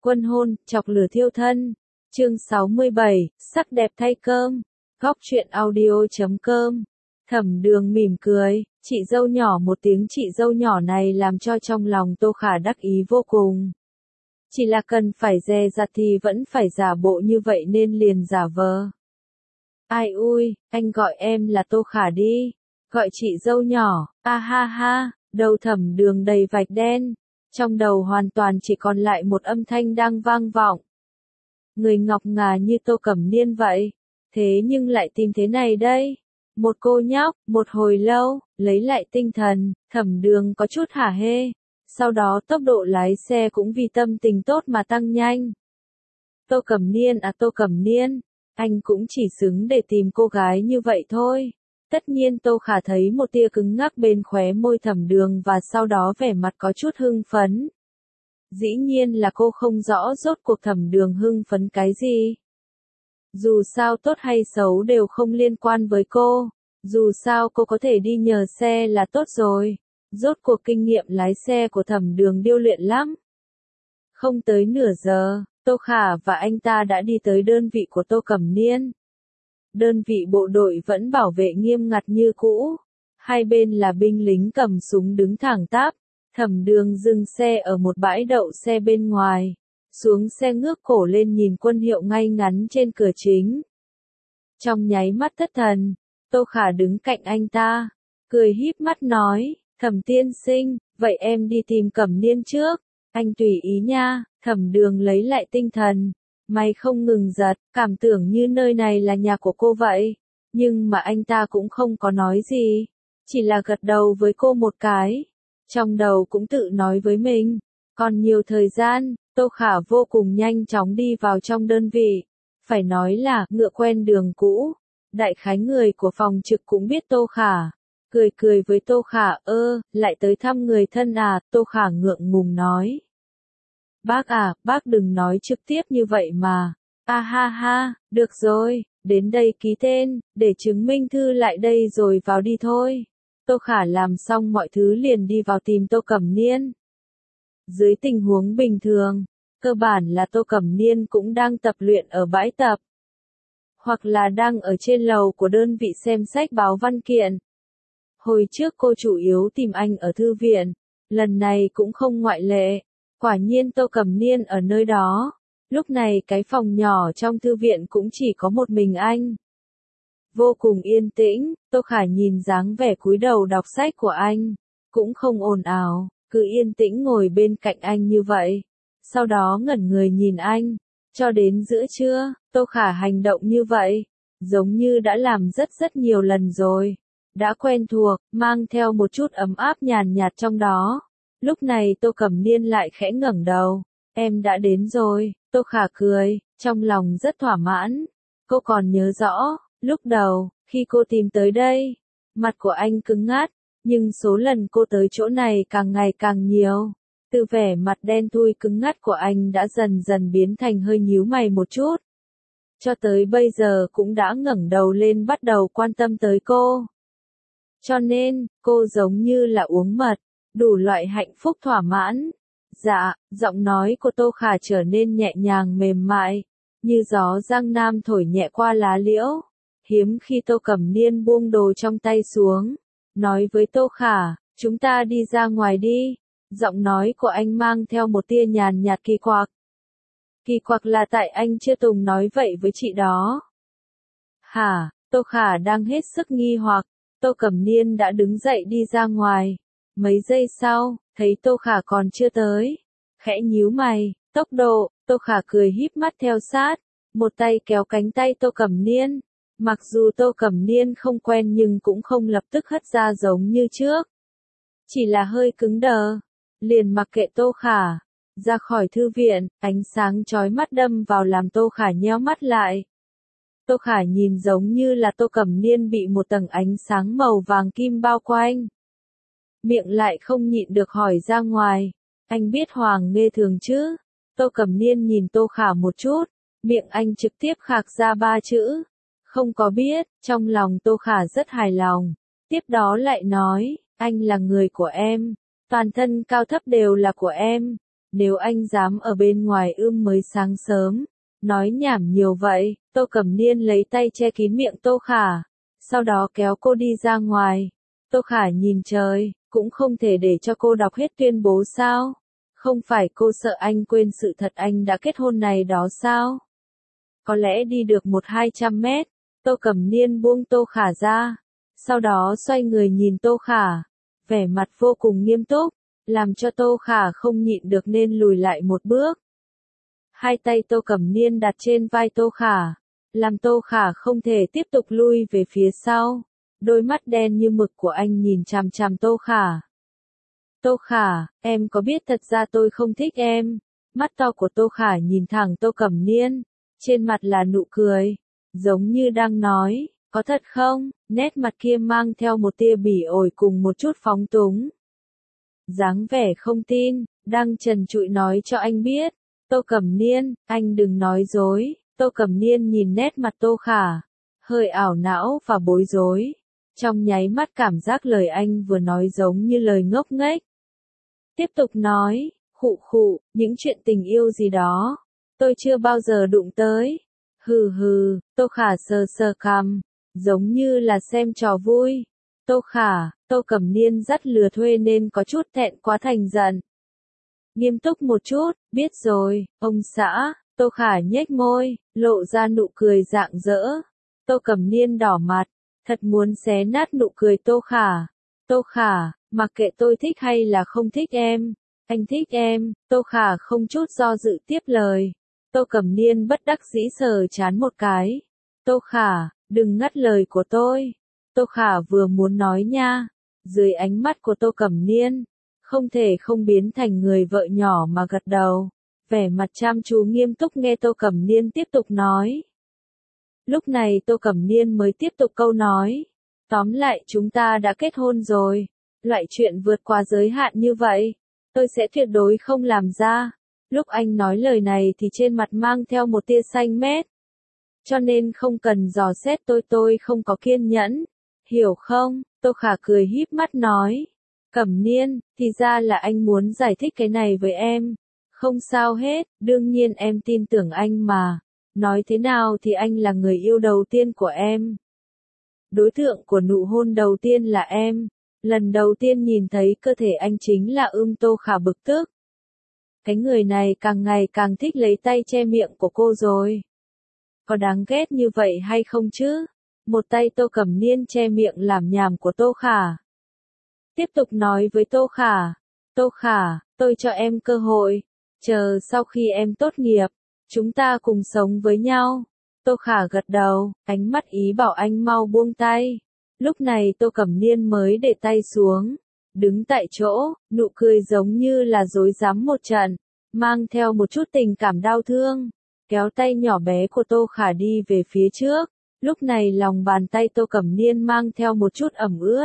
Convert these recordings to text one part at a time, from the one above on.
Quân hôn, chọc lửa thiêu thân. Chương 67, sắc đẹp thay cơm. Góc truyện audio.com. Thẩm Đường mỉm cười, chị dâu nhỏ một tiếng chị dâu nhỏ này làm cho trong lòng Tô Khả đắc ý vô cùng. Chỉ là cần phải dè dặt thì vẫn phải giả bộ như vậy nên liền giả vờ. Ai ui, anh gọi em là Tô Khả đi. Gọi chị dâu nhỏ, a ha ha, đầu Thẩm Đường đầy vạch đen. Trong đầu hoàn toàn chỉ còn lại một âm thanh đang vang vọng. Người ngọc ngà như Tô Cẩm Niên vậy. Thế nhưng lại tìm thế này đây. Một cô nhóc, một hồi lâu, lấy lại tinh thần, Thẩm Đường có chút hả hê. Sau đó tốc độ lái xe cũng vì tâm tình tốt mà tăng nhanh. Tô Cẩm Niên à Tô Cẩm Niên, anh cũng chỉ xứng để tìm cô gái như vậy thôi. Tất nhiên Tô Khả thấy một tia cứng ngắc bên khóe môi Thẩm Đường và sau đó vẻ mặt có chút hưng phấn. Dĩ nhiên là cô không rõ rốt cuộc Thẩm Đường hưng phấn cái gì. Dù sao tốt hay xấu đều không liên quan với cô. Dù sao cô có thể đi nhờ xe là tốt rồi. Rốt cuộc kinh nghiệm lái xe của Thẩm Đường điêu luyện lắm. Không tới nửa giờ, Tô Khả và anh ta đã đi tới đơn vị của Tô Cẩm Niên. Đơn vị bộ đội vẫn bảo vệ nghiêm ngặt như cũ. Hai bên là binh lính cầm súng đứng thẳng tắp. Thẩm Đường dừng xe ở một bãi đậu xe bên ngoài. Xuống xe ngước cổ lên nhìn quân hiệu ngay ngắn trên cửa chính. Trong nháy mắt thất thần, Tô Khả đứng cạnh anh ta, cười híp mắt nói, Thẩm tiên sinh, vậy em đi tìm Cẩm Niên trước, anh tùy ý nha. Thẩm Đường lấy lại tinh thần, mày không ngừng giật, cảm tưởng như nơi này là nhà của cô vậy, nhưng mà anh ta cũng không có nói gì, chỉ là gật đầu với cô một cái, trong đầu cũng tự nói với mình, còn nhiều thời gian. Tô Khả vô cùng nhanh chóng đi vào trong đơn vị, phải nói là ngựa quen đường cũ. Đại khái người của phòng trực cũng biết Tô Khả, cười cười với Tô Khả, lại tới thăm người thân à, Tô Khả ngượng ngùng nói. Bác à, bác đừng nói trực tiếp như vậy mà, a ha ha, được rồi, đến đây ký tên, để chứng minh thư lại đây rồi vào đi thôi. Tô Khả làm xong mọi thứ liền đi vào tìm Tô Cẩm Niên. Dưới tình huống bình thường, cơ bản là Tô Cẩm Niên cũng đang tập luyện ở bãi tập. Hoặc là đang ở trên lầu của đơn vị xem sách báo văn kiện. Hồi trước cô chủ yếu tìm anh ở thư viện, lần này cũng không ngoại lệ. Quả nhiên Tô Cẩm Niên ở nơi đó. Lúc này cái phòng nhỏ trong thư viện cũng chỉ có một mình anh. Vô cùng yên tĩnh, Tô Khả nhìn dáng vẻ cúi đầu đọc sách của anh. Cũng không ồn ào, cứ yên tĩnh ngồi bên cạnh anh như vậy. Sau đó ngẩn người nhìn anh. Cho đến giữa trưa, Tô Khả hành động như vậy. Giống như đã làm rất nhiều lần rồi. Đã quen thuộc, mang theo một chút ấm áp nhàn nhạt trong đó. Lúc này Tô Cẩm Niên lại khẽ ngẩng đầu. Em đã đến rồi, Tô Khả cười, trong lòng rất thỏa mãn. Cô còn nhớ rõ, lúc đầu, khi cô tìm tới đây, mặt của anh cứng ngắt, nhưng số lần cô tới chỗ này càng ngày càng nhiều. Từ vẻ mặt đen thui cứng ngắt của anh đã dần dần biến thành hơi nhíu mày một chút. Cho tới bây giờ cũng đã ngẩng đầu lên bắt đầu quan tâm tới cô. Cho nên, cô giống như là uống mật, đủ loại hạnh phúc thỏa mãn. Dạ, giọng nói của Tô Khả trở nên nhẹ nhàng mềm mại, như gió giang nam thổi nhẹ qua lá liễu. Hiếm khi Tô Cẩm Niên buông đồ trong tay xuống, nói với Tô Khả, chúng ta đi ra ngoài đi. Giọng nói của anh mang theo một tia nhàn nhạt kỳ quặc. Kỳ quặc là tại anh chưa từng nói vậy với chị đó. Hả, Tô Khả đang hết sức nghi hoặc, Tô Cẩm Niên đã đứng dậy đi ra ngoài. Mấy giây sau, thấy Tô Khả còn chưa tới. Khẽ nhíu mày, tốc độ, Tô Khả cười híp mắt theo sát. Một tay kéo cánh tay Tô Cẩm Niên. Mặc dù Tô Cẩm Niên không quen nhưng cũng không lập tức hất ra giống như trước. Chỉ là hơi cứng đờ. Liền mặc kệ Tô Khả. Ra khỏi thư viện, ánh sáng chói mắt đâm vào làm Tô Khả nheo mắt lại. Tô Khả nhìn giống như là Tô Cẩm Niên bị một tầng ánh sáng màu vàng kim bao quanh. Miệng lại không nhịn được hỏi ra ngoài. Anh biết Hoàng Nghê Thường chứ? Tô Cẩm Niên nhìn Tô Khả một chút. Miệng anh trực tiếp khạc ra 3 chữ. Không có biết, trong lòng Tô Khả rất hài lòng. Tiếp đó lại nói, anh là người của em. Toàn thân cao thấp đều là của em. Nếu anh dám ở bên ngoài mới sáng sớm, nói nhảm nhiều vậy, Tô Cẩm Niên lấy tay che kín miệng Tô Khả, sau đó kéo cô đi ra ngoài. Tô Khả nhìn trời, cũng không thể để cho cô đọc hết tuyên bố sao? Không phải cô sợ anh quên sự thật anh đã kết hôn này đó sao? Có lẽ đi được 100-200 mét, Tô Cẩm Niên buông Tô Khả ra, sau đó xoay người nhìn Tô Khả, vẻ mặt vô cùng nghiêm túc, làm cho Tô Khả không nhịn được nên lùi lại một bước. Hai tay Tô Cẩm Niên đặt trên vai Tô Khả, làm Tô Khả không thể tiếp tục lui về phía sau. Đôi mắt đen như mực của anh nhìn chằm chằm Tô Khả. Tô Khả, em có biết thật ra tôi không thích em? Mắt to của Tô Khả nhìn thẳng Tô Cẩm Niên, trên mặt là nụ cười, giống như đang nói, có thật không? Nét mặt kia mang theo một tia bỉ ổi cùng một chút phóng túng. Dáng vẻ không tin, đang trần trụi nói cho anh biết. Tô Cẩm Niên, anh đừng nói dối. Tô Cẩm Niên nhìn nét mặt Tô Khả, hơi ảo não và bối rối. Trong nháy mắt cảm giác lời anh vừa nói giống như lời ngốc nghếch. Tiếp tục nói, khụ khụ, những chuyện tình yêu gì đó, tôi chưa bao giờ đụng tới. Hừ hừ, Tô Khả sờ sờ cằm, giống như là xem trò vui. Tô Khả, Tô Cẩm Niên dắt lừa thuê nên có chút thẹn quá thành giận. Nghiêm túc một chút, biết rồi, ông xã. Tô Khả nhếch môi, lộ ra nụ cười rạng rỡ. Tô Cẩm Niên đỏ mặt, thật muốn xé nát nụ cười Tô Khả. Tô Khả, mặc kệ tôi thích hay là không thích em, anh thích em. Tô Khả không chút do dự tiếp lời. Tô Cẩm Niên bất đắc dĩ sờ chán một cái. Tô Khả, đừng ngắt lời của tôi. Tô Khả vừa muốn nói nha, dưới ánh mắt của Tô Cẩm Niên, không thể không biến thành người vợ nhỏ mà gật đầu. Vẻ mặt chăm chú nghiêm túc nghe Tô Cẩm Niên tiếp tục nói. Lúc này Tô Cẩm Niên mới tiếp tục câu nói. Tóm lại chúng ta đã kết hôn rồi. Loại chuyện vượt qua giới hạn như vậy, tôi sẽ tuyệt đối không làm ra. Lúc anh nói lời này thì trên mặt mang theo một tia xanh mét. Cho nên không cần dò xét tôi không có kiên nhẫn. Hiểu không? Tô Khả cười híp mắt nói. Cẩm Niên, thì ra là anh muốn giải thích cái này với em. Không sao hết, đương nhiên em tin tưởng anh mà. Nói thế nào thì anh là người yêu đầu tiên của em. Đối tượng của nụ hôn đầu tiên là em. Lần đầu tiên nhìn thấy cơ thể anh chính là Tô Khả bực tức. Cái người này càng ngày càng thích lấy tay che miệng của cô rồi. Có đáng ghét như vậy hay không chứ? Một tay Tô Cẩm Niên che miệng làm nhảm của Tô Khả. Tiếp tục nói với Tô Khả. Tô Khả, tôi cho em cơ hội. Chờ sau khi em tốt nghiệp, chúng ta cùng sống với nhau. Tô Khả gật đầu, ánh mắt ý bảo anh mau buông tay. Lúc này Tô Cẩm Niên mới để tay xuống. Đứng tại chỗ, nụ cười giống như là dối rắm một trận, mang theo một chút tình cảm đau thương. Kéo tay nhỏ bé của Tô Khả đi về phía trước. Lúc này lòng bàn tay Tô Cẩm Niên mang theo một chút ẩm ướt,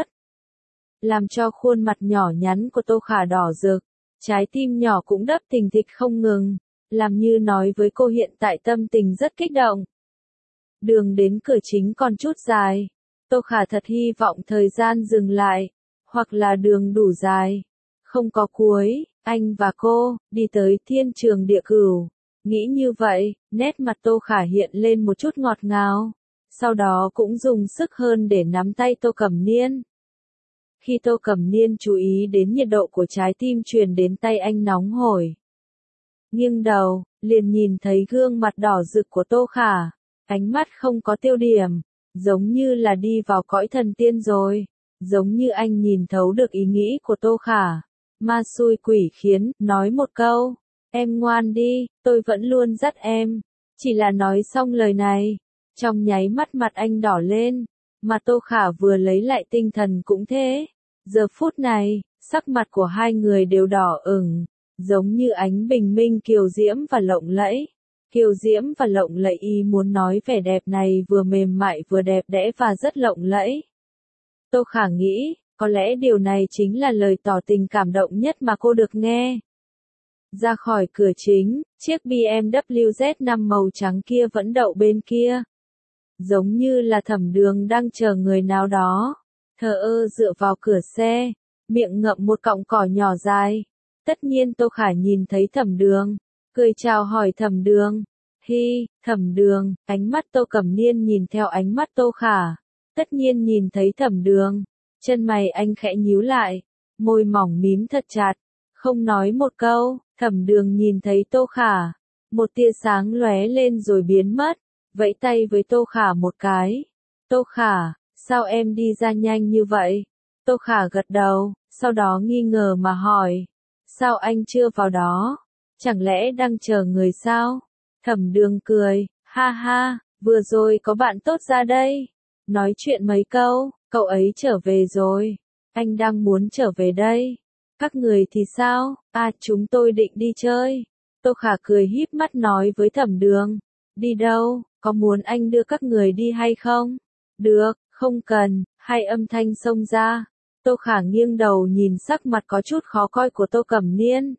làm cho khuôn mặt nhỏ nhắn của Tô Khả đỏ rực, trái tim nhỏ cũng đập thình thịch không ngừng, làm như nói với cô hiện tại tâm tình rất kích động. Đường đến cửa chính còn chút dài, Tô Khả thật hy vọng thời gian dừng lại, hoặc là đường đủ dài, không có cuối, anh và cô, đi tới thiên trường địa cửu. Nghĩ như vậy, nét mặt Tô Khả hiện lên một chút ngọt ngào, sau đó cũng dùng sức hơn để nắm tay Tô Cẩm Niên. Khi Tô Cẩm Niên chú ý đến nhiệt độ của trái tim truyền đến tay anh nóng hổi, nghiêng đầu, liền nhìn thấy gương mặt đỏ rực của Tô Khả, ánh mắt không có tiêu điểm, giống như là đi vào cõi thần tiên rồi, giống như anh nhìn thấu được ý nghĩ của Tô Khả. Ma xui quỷ khiến, nói một câu, em ngoan đi, tôi vẫn luôn dắt em. Chỉ là nói xong lời này, trong nháy mắt mặt anh đỏ lên, mà Tô Khả vừa lấy lại tinh thần cũng thế. Giờ phút này, sắc mặt của hai người đều đỏ ửng, giống như ánh bình minh kiều diễm và lộng lẫy. Kiều diễm và lộng lẫy ý muốn nói vẻ đẹp này vừa mềm mại vừa đẹp đẽ và rất lộng lẫy. Tô Khả nghĩ, có lẽ điều này chính là lời tỏ tình cảm động nhất mà cô được nghe. Ra khỏi cửa chính, chiếc BMW Z5 màu trắng kia vẫn đậu bên kia. Giống như là Thẩm Đường đang chờ người nào đó. Thờ ơ dựa vào cửa xe, miệng ngậm một cọng cỏ nhỏ dài. Tất nhiên Tô Khả nhìn thấy Thẩm Đường, cười chào hỏi Thẩm Đường. Hi, Thẩm Đường, ánh mắt Tô Cẩm Niên nhìn theo ánh mắt Tô Khả. Tất nhiên nhìn thấy Thẩm Đường, chân mày anh khẽ nhíu lại, môi mỏng mím thật chặt, không nói một câu. Thẩm Đường nhìn thấy Tô Khả, một tia sáng lóe lên rồi biến mất, vẫy tay với Tô Khả một cái. Tô Khả, sao em đi ra nhanh như vậy? Tô Khả gật đầu, sau đó nghi ngờ mà hỏi, sao anh chưa vào đó? Chẳng lẽ đang chờ người sao? Thẩm Đường cười, ha ha, vừa rồi có bạn tốt ra đây. Nói chuyện mấy câu, cậu ấy trở về rồi. Anh đang muốn trở về đây. Các người thì sao? À, chúng tôi định đi chơi. Tô Khả cười híp mắt nói với Thẩm Đường. Đi đâu? Có muốn anh đưa các người đi hay không? Được, không cần. Hai âm thanh xông ra. Tô Khả nghiêng đầu nhìn sắc mặt có chút khó coi của Tô Cẩm Niên.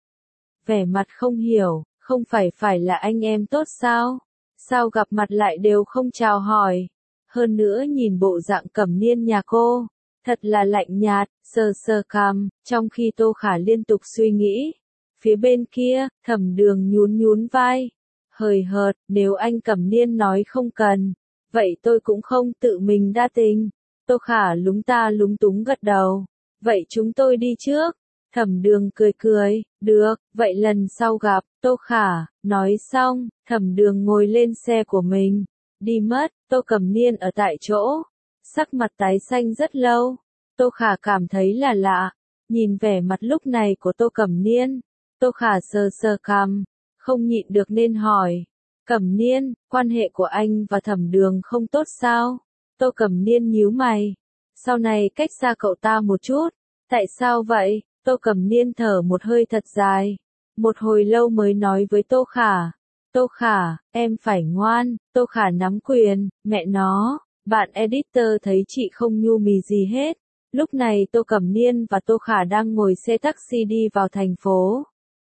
Vẻ mặt không hiểu, không phải là anh em tốt sao? Sao gặp mặt lại đều không chào hỏi? Hơn nữa nhìn bộ dạng Cẩm Niên nhà cô, thật là lạnh nhạt, sờ sờ cằm, trong khi Tô Khả liên tục suy nghĩ. Phía bên kia, Thẩm Đường nhún nhún vai. Hời hợt, nếu anh Cẩm Niên nói không cần, vậy tôi cũng không tự mình đa tình. Tô Khả lúng ta lúng túng gật đầu. Vậy chúng tôi đi trước. Thẩm Đường cười cười, được, vậy lần sau gặp, Tô Khả, nói xong, Thẩm Đường ngồi lên xe của mình, đi mất. Tô Cẩm Niên ở tại chỗ, sắc mặt tái xanh rất lâu. Tô Khả cảm thấy là lạ, nhìn vẻ mặt lúc này của Tô Cẩm Niên. Tô Khả sờ sờ cằm, không nhịn được nên hỏi, Cẩm Niên, quan hệ của anh và Thẩm Đường không tốt sao? Tô Cẩm Niên nhíu mày, sau này cách xa cậu ta một chút. Tại sao vậy? Tô Cẩm Niên thở một hơi thật dài, một hồi lâu mới nói với Tô Khả. Tô Khả, em phải ngoan. Tô Khả nắm quyền, mẹ nó, bạn editor thấy chị không nhu mì gì hết. Lúc này Tô Cẩm Niên và Tô Khả đang ngồi xe taxi đi vào thành phố.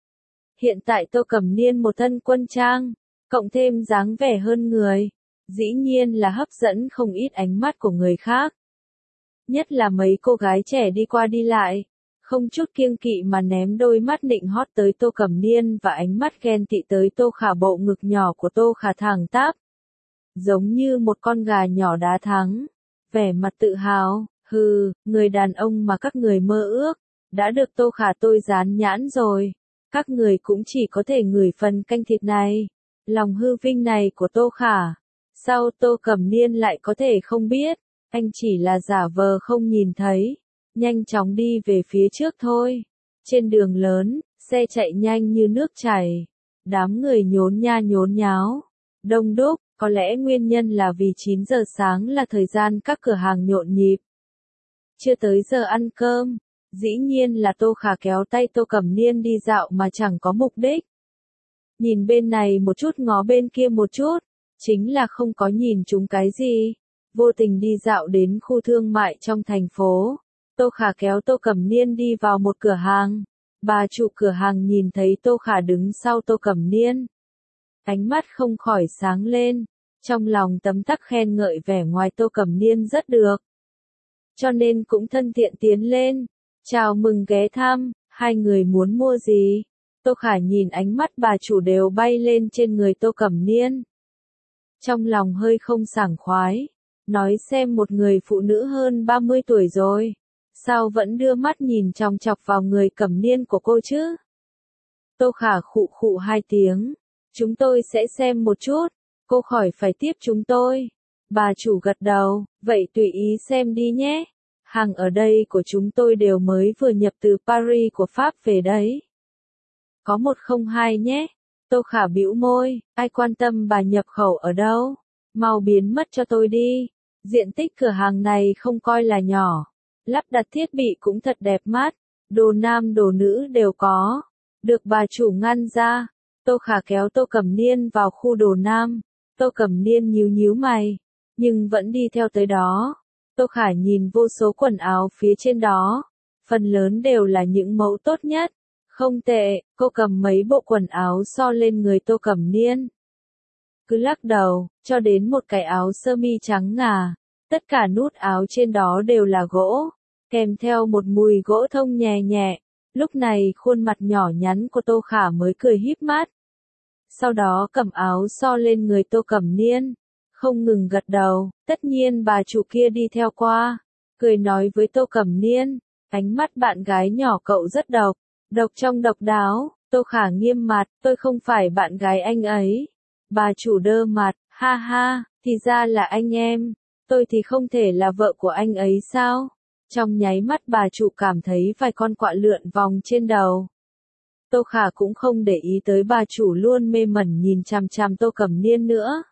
Hiện tại Tô Cẩm Niên một thân quân trang, cộng thêm dáng vẻ hơn người, dĩ nhiên là hấp dẫn không ít ánh mắt của người khác. Nhất là mấy cô gái trẻ đi qua đi lại, không chút kiêng kỵ mà ném đôi mắt nịnh hót tới Tô Cẩm Niên và ánh mắt ghen tị tới Tô Khả. Bộ ngực nhỏ của Tô Khả thẳng tắp, giống như một con gà nhỏ đá thắng, vẻ mặt tự hào. Hừ, người đàn ông mà các người mơ ước, đã được Tô Khả tôi dán nhãn rồi. Các người cũng chỉ có thể ngửi phần canh thịt này. Lòng hư vinh này của Tô Khả, sao Tô Cẩm Niên lại có thể không biết? Anh chỉ là giả vờ không nhìn thấy, nhanh chóng đi về phía trước thôi. Trên đường lớn, xe chạy nhanh như nước chảy, đám người nhốn nha nhốn nháo, đông đúc. Có lẽ nguyên nhân là vì 9 giờ sáng là thời gian các cửa hàng nhộn nhịp. Chưa tới giờ ăn cơm, dĩ nhiên là Tô Khả kéo tay Tô Cẩm Niên đi dạo mà chẳng có mục đích. Nhìn bên này một chút ngó bên kia một chút, chính là không có nhìn chúng cái gì. Vô tình đi dạo đến khu thương mại trong thành phố. Tô Khả kéo Tô Cẩm Niên đi vào một cửa hàng. Bà chủ cửa hàng nhìn thấy Tô Khả đứng sau Tô Cẩm Niên, ánh mắt không khỏi sáng lên, trong lòng tấm tắc khen ngợi vẻ ngoài Tô Cẩm Niên rất được. Cho nên cũng thân thiện tiến lên, chào mừng ghé thăm, hai người muốn mua gì? Tô Khả nhìn ánh mắt bà chủ đều bay lên trên người Tô Cẩm Niên. Trong lòng hơi không sảng khoái, nói xem một người phụ nữ hơn 30 tuổi rồi, sao vẫn đưa mắt nhìn chòng chọc vào người Cẩm Niên của cô chứ? Tô Khả khụ khụ hai tiếng, chúng tôi sẽ xem một chút, cô khỏi phải tiếp chúng tôi. Bà chủ gật đầu, vậy tùy ý xem đi nhé. Hàng ở đây của chúng tôi đều mới vừa nhập từ Paris của Pháp về đấy. Có 102 nhé. Tô Khả bĩu môi, ai quan tâm bà nhập khẩu ở đâu, mau biến mất cho tôi đi. Diện tích cửa hàng này không coi là nhỏ, lắp đặt thiết bị cũng thật đẹp mắt, đồ nam đồ nữ đều có. Được bà chủ ngăn ra, Tô Khả kéo Tô Cẩm Niên vào khu đồ nam. Tô Cẩm Niên nhíu nhíu mày, nhưng vẫn đi theo tới đó. Tô Khả nhìn vô số quần áo phía trên đó, phần lớn đều là những mẫu tốt nhất. Không tệ, cô cầm mấy bộ quần áo so lên người Tô Cẩm Niên. Cứ lắc đầu, cho đến một cái áo sơ mi trắng ngà, tất cả nút áo trên đó đều là gỗ, kèm theo một mùi gỗ thông nhẹ nhẹ. Lúc này khuôn mặt nhỏ nhắn của Tô Khả mới cười híp mắt. Sau đó cầm áo so lên người Tô Cẩm Niên, không ngừng gật đầu, tất nhiên bà chủ kia đi theo qua, cười nói với Tô Cẩm Niên, ánh mắt bạn gái nhỏ cậu rất độc, độc trong độc đáo. Tô Khả nghiêm mặt, tôi không phải bạn gái anh ấy. Bà chủ đơ mặt, ha ha, thì ra là anh em, tôi thì không thể là vợ của anh ấy sao? Trong nháy mắt bà chủ cảm thấy vài con quạ lượn vòng trên đầu. Tô Khả cũng không để ý tới bà chủ luôn mê mẩn nhìn chằm chằm Tô Cẩm Niên nữa.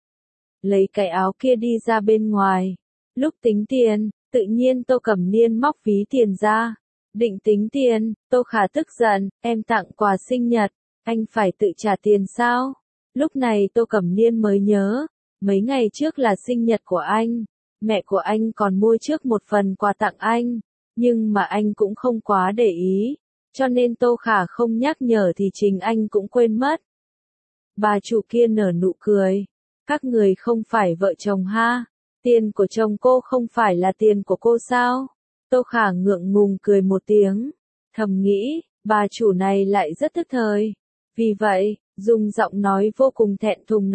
Lấy cái áo kia đi ra bên ngoài. Lúc tính tiền, tự nhiên Tô Cẩm Niên móc ví tiền ra. Định tính tiền, Tô Khả tức giận, em tặng quà sinh nhật, anh phải tự trả tiền sao? Lúc này Tô Cẩm Niên mới nhớ, mấy ngày trước là sinh nhật của anh, mẹ của anh còn mua trước một phần quà tặng anh, nhưng mà anh cũng không quá để ý, cho nên Tô Khả không nhắc nhở thì chính anh cũng quên mất. Bà chủ kia nở nụ cười, các người không phải vợ chồng ha, tiền của chồng cô không phải là tiền của cô sao? Tô Khả ngượng ngùng cười một tiếng, thầm nghĩ, bà chủ này lại rất tức thời. Vì vậy, dùng giọng nói vô cùng thẹn thùng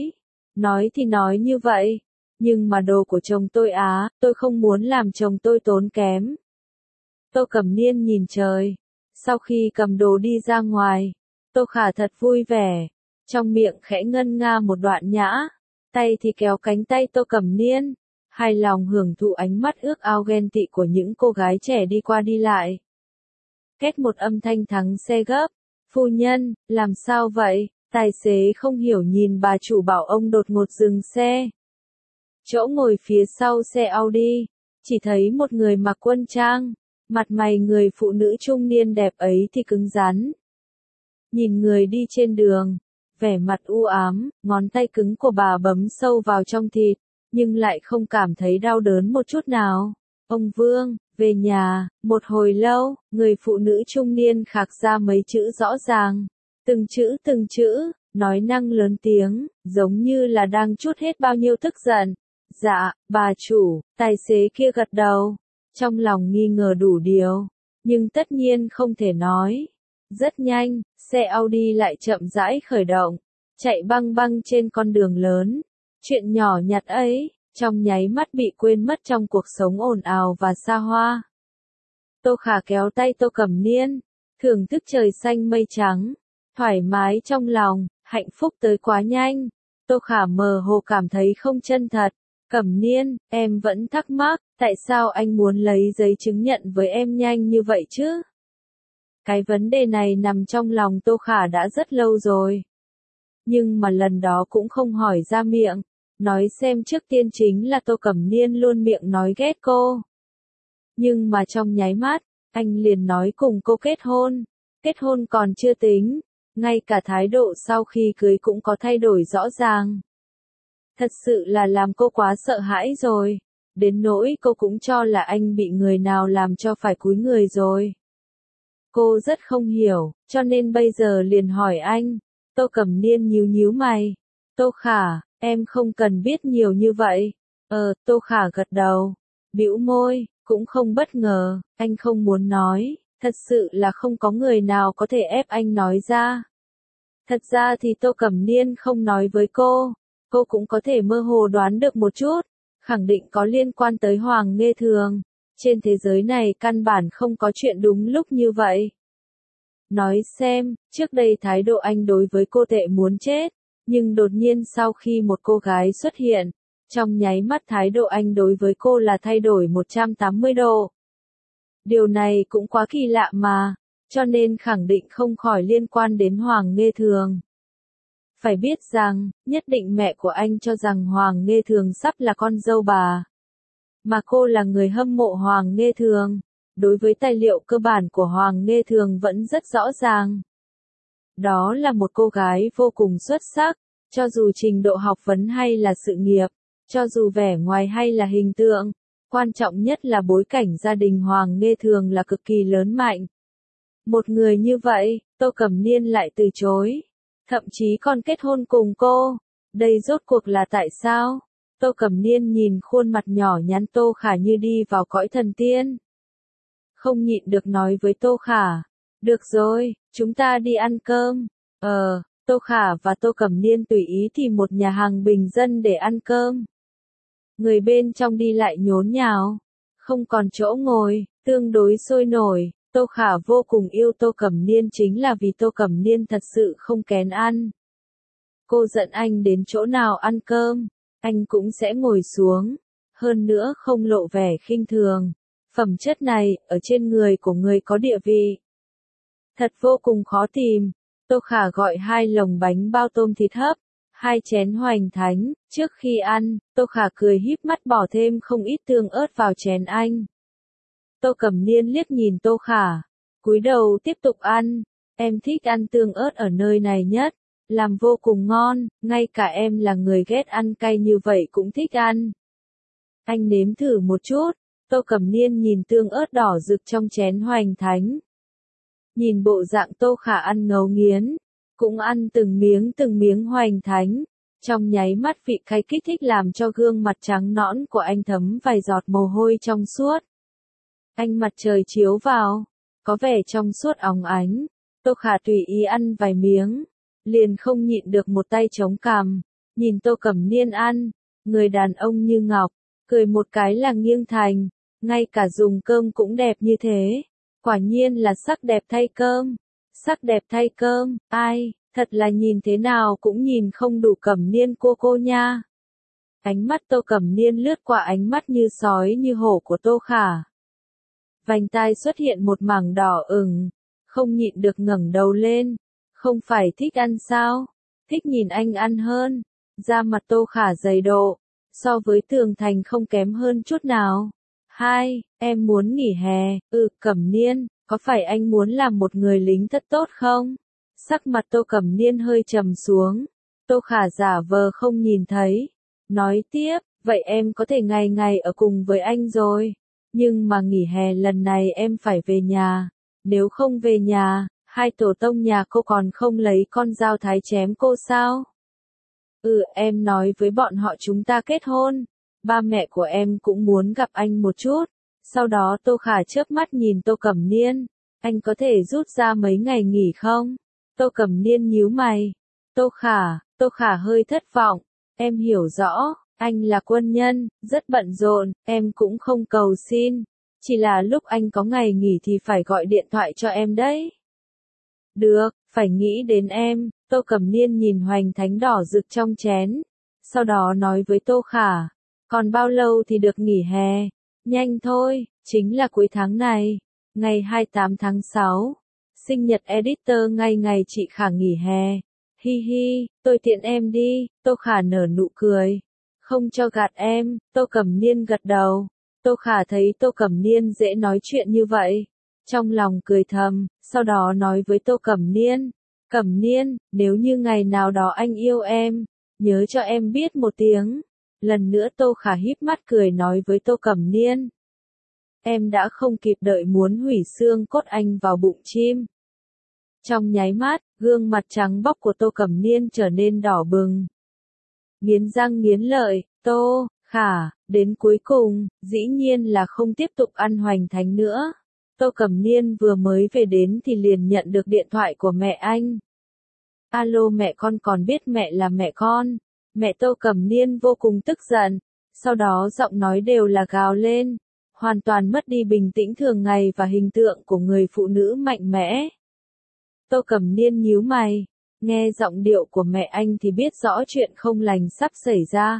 nói thì nói như vậy, nhưng mà đồ của chồng tôi á, tôi không muốn làm chồng tôi tốn kém. Tô Cẩm Niên nhìn trời, sau khi cầm đồ đi ra ngoài, Tô Khả thật vui vẻ, trong miệng khẽ ngân nga một đoạn nhã, tay thì kéo cánh tay Tô Cẩm Niên. Hài lòng hưởng thụ ánh mắt ước ao ghen tị của những cô gái trẻ đi qua đi lại. Két một âm thanh thắng xe gấp. Phu nhân, làm sao vậy? Tài xế không hiểu nhìn bà chủ bảo ông đột ngột dừng xe. Chỗ ngồi phía sau xe Audi, chỉ thấy một người mặc quân trang, mặt mày người phụ nữ trung niên đẹp ấy thì cứng rắn. Nhìn người đi trên đường, vẻ mặt u ám, ngón tay cứng của bà bấm sâu vào trong thịt, nhưng lại không cảm thấy đau đớn một chút nào. Ông Vương, về nhà, một hồi lâu, người phụ nữ trung niên khạc ra mấy chữ rõ ràng. Từng chữ, nói năng lớn tiếng, giống như là đang trút hết bao nhiêu tức giận. Dạ, bà chủ, tài xế kia gật đầu. Trong lòng nghi ngờ đủ điều, nhưng tất nhiên không thể nói. Rất nhanh, xe Audi lại chậm rãi khởi động, chạy băng băng trên con đường lớn. Chuyện nhỏ nhặt ấy, trong nháy mắt bị quên mất trong cuộc sống ồn ào và xa hoa. Tô Khả kéo tay Tô Cẩm Niên, thưởng thức trời xanh mây trắng, thoải mái trong lòng, hạnh phúc tới quá nhanh. Tô Khả mơ hồ cảm thấy không chân thật. Cẩm Niên, em vẫn thắc mắc, tại sao anh muốn lấy giấy chứng nhận với em nhanh như vậy chứ? Cái vấn đề này nằm trong lòng Tô Khả đã rất lâu rồi. Nhưng mà lần đó cũng không hỏi ra miệng. Nói xem trước tiên chính là Tô Cẩm Niên luôn miệng nói ghét cô. Nhưng mà trong nháy mắt, anh liền nói cùng cô kết hôn. Kết hôn còn chưa tính, ngay cả thái độ sau khi cưới cũng có thay đổi rõ ràng. Thật sự là làm cô quá sợ hãi rồi. Đến nỗi cô cũng cho là anh bị người nào làm cho phải cúi người rồi. Cô rất không hiểu, cho nên bây giờ liền hỏi anh. Tô Cẩm Niên nhíu nhíu mày. Tô Khả, em không cần biết nhiều như vậy. Tô Khả gật đầu, bĩu môi, cũng không bất ngờ, anh không muốn nói, thật sự là không có người nào có thể ép anh nói ra. Thật ra thì Tô Cẩm Niên không nói với cô cũng có thể mơ hồ đoán được một chút, khẳng định có liên quan tới Hoàng Nghê Thường. Trên thế giới này căn bản không có chuyện đúng lúc như vậy. Nói xem, trước đây thái độ anh đối với cô tệ muốn chết, nhưng đột nhiên sau khi một cô gái xuất hiện, trong nháy mắt thái độ anh đối với cô là thay đổi 180 độ. Điều này cũng quá kỳ lạ mà, cho nên khẳng định không khỏi liên quan đến Hoàng Nghê Thường. Phải biết rằng, nhất định mẹ của anh cho rằng Hoàng Nghê Thường sắp là con dâu bà. Mà cô là người hâm mộ Hoàng Nghê Thường. Đối với tài liệu cơ bản của Hoàng Nghê Thường vẫn rất rõ ràng. Đó là một cô gái vô cùng xuất sắc, cho dù trình độ học vấn hay là sự nghiệp, cho dù vẻ ngoài hay là hình tượng, quan trọng nhất là bối cảnh gia đình Hoàng Nghê Thường là cực kỳ lớn mạnh. Một người như vậy, Tô Cẩm Niên lại từ chối, thậm chí còn kết hôn cùng cô. Đây rốt cuộc là tại sao? Tô Cẩm Niên nhìn khuôn mặt nhỏ nhắn Tô Khả như đi vào cõi thần tiên. không nhịn được nói với Tô Khả. Được rồi, chúng ta đi ăn cơm. Tô Khả và Tô Cẩm Niên tùy ý tìm một nhà hàng bình dân để ăn cơm. Người bên trong đi lại nhốn nháo, không còn chỗ ngồi, tương đối sôi nổi. Tô Khả vô cùng yêu Tô Cẩm Niên chính là vì Tô Cẩm Niên thật sự không kén ăn. Cô dẫn anh đến chỗ nào ăn cơm, anh cũng sẽ ngồi xuống, hơn nữa không lộ vẻ khinh thường. Phẩm chất này, ở trên người của người có địa vị, thật vô cùng khó tìm. Tô Khả gọi 2 lồng bánh bao tôm thịt hấp, 2 chén hoành thánh. Trước khi ăn, Tô Khả cười híp mắt bỏ thêm không ít tương ớt vào chén anh. Tô Cẩm Niên liếc nhìn Tô Khả, cúi đầu tiếp tục ăn. Em thích ăn tương ớt ở nơi này nhất, làm vô cùng ngon, ngay cả em là người ghét ăn cay như vậy cũng thích ăn. Anh nếm thử một chút. Tô Cẩm Niên nhìn tương ớt đỏ rực trong chén hoành thánh. Nhìn bộ dạng Tô Khả ăn ngấu nghiến, cũng ăn từng miếng hoành thánh. Trong nháy mắt vị cay kích thích làm cho gương mặt trắng nõn của anh thấm vài giọt mồ hôi trong suốt. Ánh mặt trời chiếu vào, có vẻ trong suốt óng ánh. Tô Khả tùy ý ăn vài miếng, liền không nhịn được một tay chống cằm, nhìn Tô Cẩm Niên ăn, người đàn ông như ngọc, cười một cái là nghiêng thành, ngay cả dùng cơm cũng đẹp như thế. Quả nhiên là sắc đẹp thay cơm. Sắc đẹp thay cơm, ai, thật là nhìn thế nào cũng nhìn không đủ Cẩm Niên cô nha. Ánh mắt Tô Cẩm Niên lướt qua ánh mắt như sói như hổ của Tô Khả. Vành tai xuất hiện một mảng đỏ ửng, không nhịn được ngẩng đầu lên. Không phải thích ăn sao? Thích nhìn anh ăn hơn. Da mặt Tô Khả dày độ, so với Tường Thành không kém hơn chút nào. Em muốn nghỉ hè. Cẩm Niên, có phải anh muốn làm một người lính thật tốt không? Sắc mặt Tô Cẩm Niên hơi trầm xuống. Tô Khả giả vờ không nhìn thấy. Nói tiếp, vậy em có thể ngày ngày ở cùng với anh rồi. Nhưng mà nghỉ hè lần này em phải về nhà. Nếu không về nhà, 2 tổ tông nhà cô còn không lấy con dao thái chém cô sao? Em nói với bọn họ chúng ta kết hôn. Ba mẹ của em cũng muốn gặp anh một chút. Sau đó Tô Khả chớp mắt nhìn Tô Cẩm Niên. Anh có thể rút ra mấy ngày nghỉ không? Tô Cẩm Niên nhíu mày. Tô Khả hơi thất vọng. Em hiểu rõ, anh là quân nhân, rất bận rộn, em cũng không cầu xin. Chỉ là lúc anh có ngày nghỉ thì phải gọi điện thoại cho em đấy. Được, phải nghĩ đến em. Tô Cẩm Niên nhìn hoành thánh đỏ rực trong chén. Sau đó nói với Tô Khả. Còn bao lâu thì được nghỉ hè? Nhanh thôi, chính là cuối tháng này. Ngày 28 tháng 6. Sinh nhật editor ngày chị Khả nghỉ hè. Hi hi, tôi tiện em đi. Tô Khả nở nụ cười. Không cho gạt em. Tô Cẩm Niên gật đầu. Tô Khả thấy Tô Cẩm Niên dễ nói chuyện như vậy. Trong lòng cười thầm, sau đó nói với Tô Cẩm Niên. Cẩm Niên, nếu như ngày nào đó anh yêu em, nhớ cho em biết một tiếng. Lần nữa Tô Khả híp mắt cười nói với Tô Cẩm Niên. Em đã không kịp đợi muốn hủy xương cốt anh vào bụng chim. Trong nháy mắt, gương mặt trắng bóc của Tô Cẩm Niên trở nên đỏ bừng. Nghiến răng nghiến lợi, Tô Khả, đến cuối cùng, dĩ nhiên là không tiếp tục ăn hoành thánh nữa. Tô Cẩm Niên vừa mới về đến thì liền nhận được điện thoại của mẹ anh. Alo mẹ, con còn biết mẹ là mẹ con. Mẹ Tô Cẩm Niên vô cùng tức giận, sau đó giọng nói đều là gào lên, hoàn toàn mất đi bình tĩnh thường ngày và hình tượng của người phụ nữ mạnh mẽ. Tô Cẩm Niên nhíu mày, nghe giọng điệu của mẹ anh thì biết rõ chuyện không lành sắp xảy ra.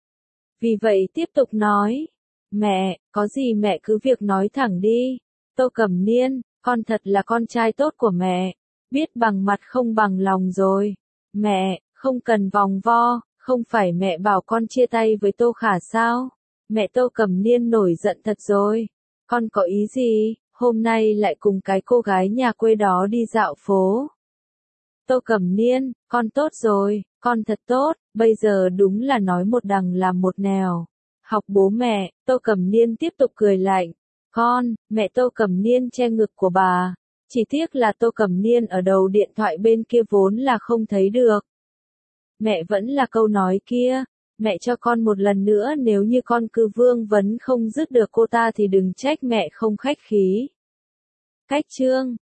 Vì vậy tiếp tục nói, mẹ, có gì mẹ cứ việc nói thẳng đi. Tô Cẩm Niên, con thật là con trai tốt của mẹ, biết bằng mặt không bằng lòng rồi. Mẹ, không cần vòng vo, không phải mẹ bảo con chia tay với Tô Khả sao? Mẹ Tô Cẩm Niên nổi giận thật rồi. Con có ý gì, hôm nay lại cùng cái cô gái nhà quê đó đi dạo phố? Tô Cẩm Niên, con tốt rồi, con thật tốt, bây giờ đúng là nói một đằng làm một nẻo. Học bố mẹ, Tô Cẩm Niên tiếp tục cười lạnh. Mẹ Tô Cẩm Niên che ngực của bà. Chỉ tiếc là Tô Cẩm Niên ở đầu điện thoại bên kia vốn là không thấy được. Mẹ vẫn là câu nói kia, mẹ cho con một lần nữa, nếu như con cứ vương vấn không dứt được cô ta thì đừng trách mẹ không khách khí. Cách chương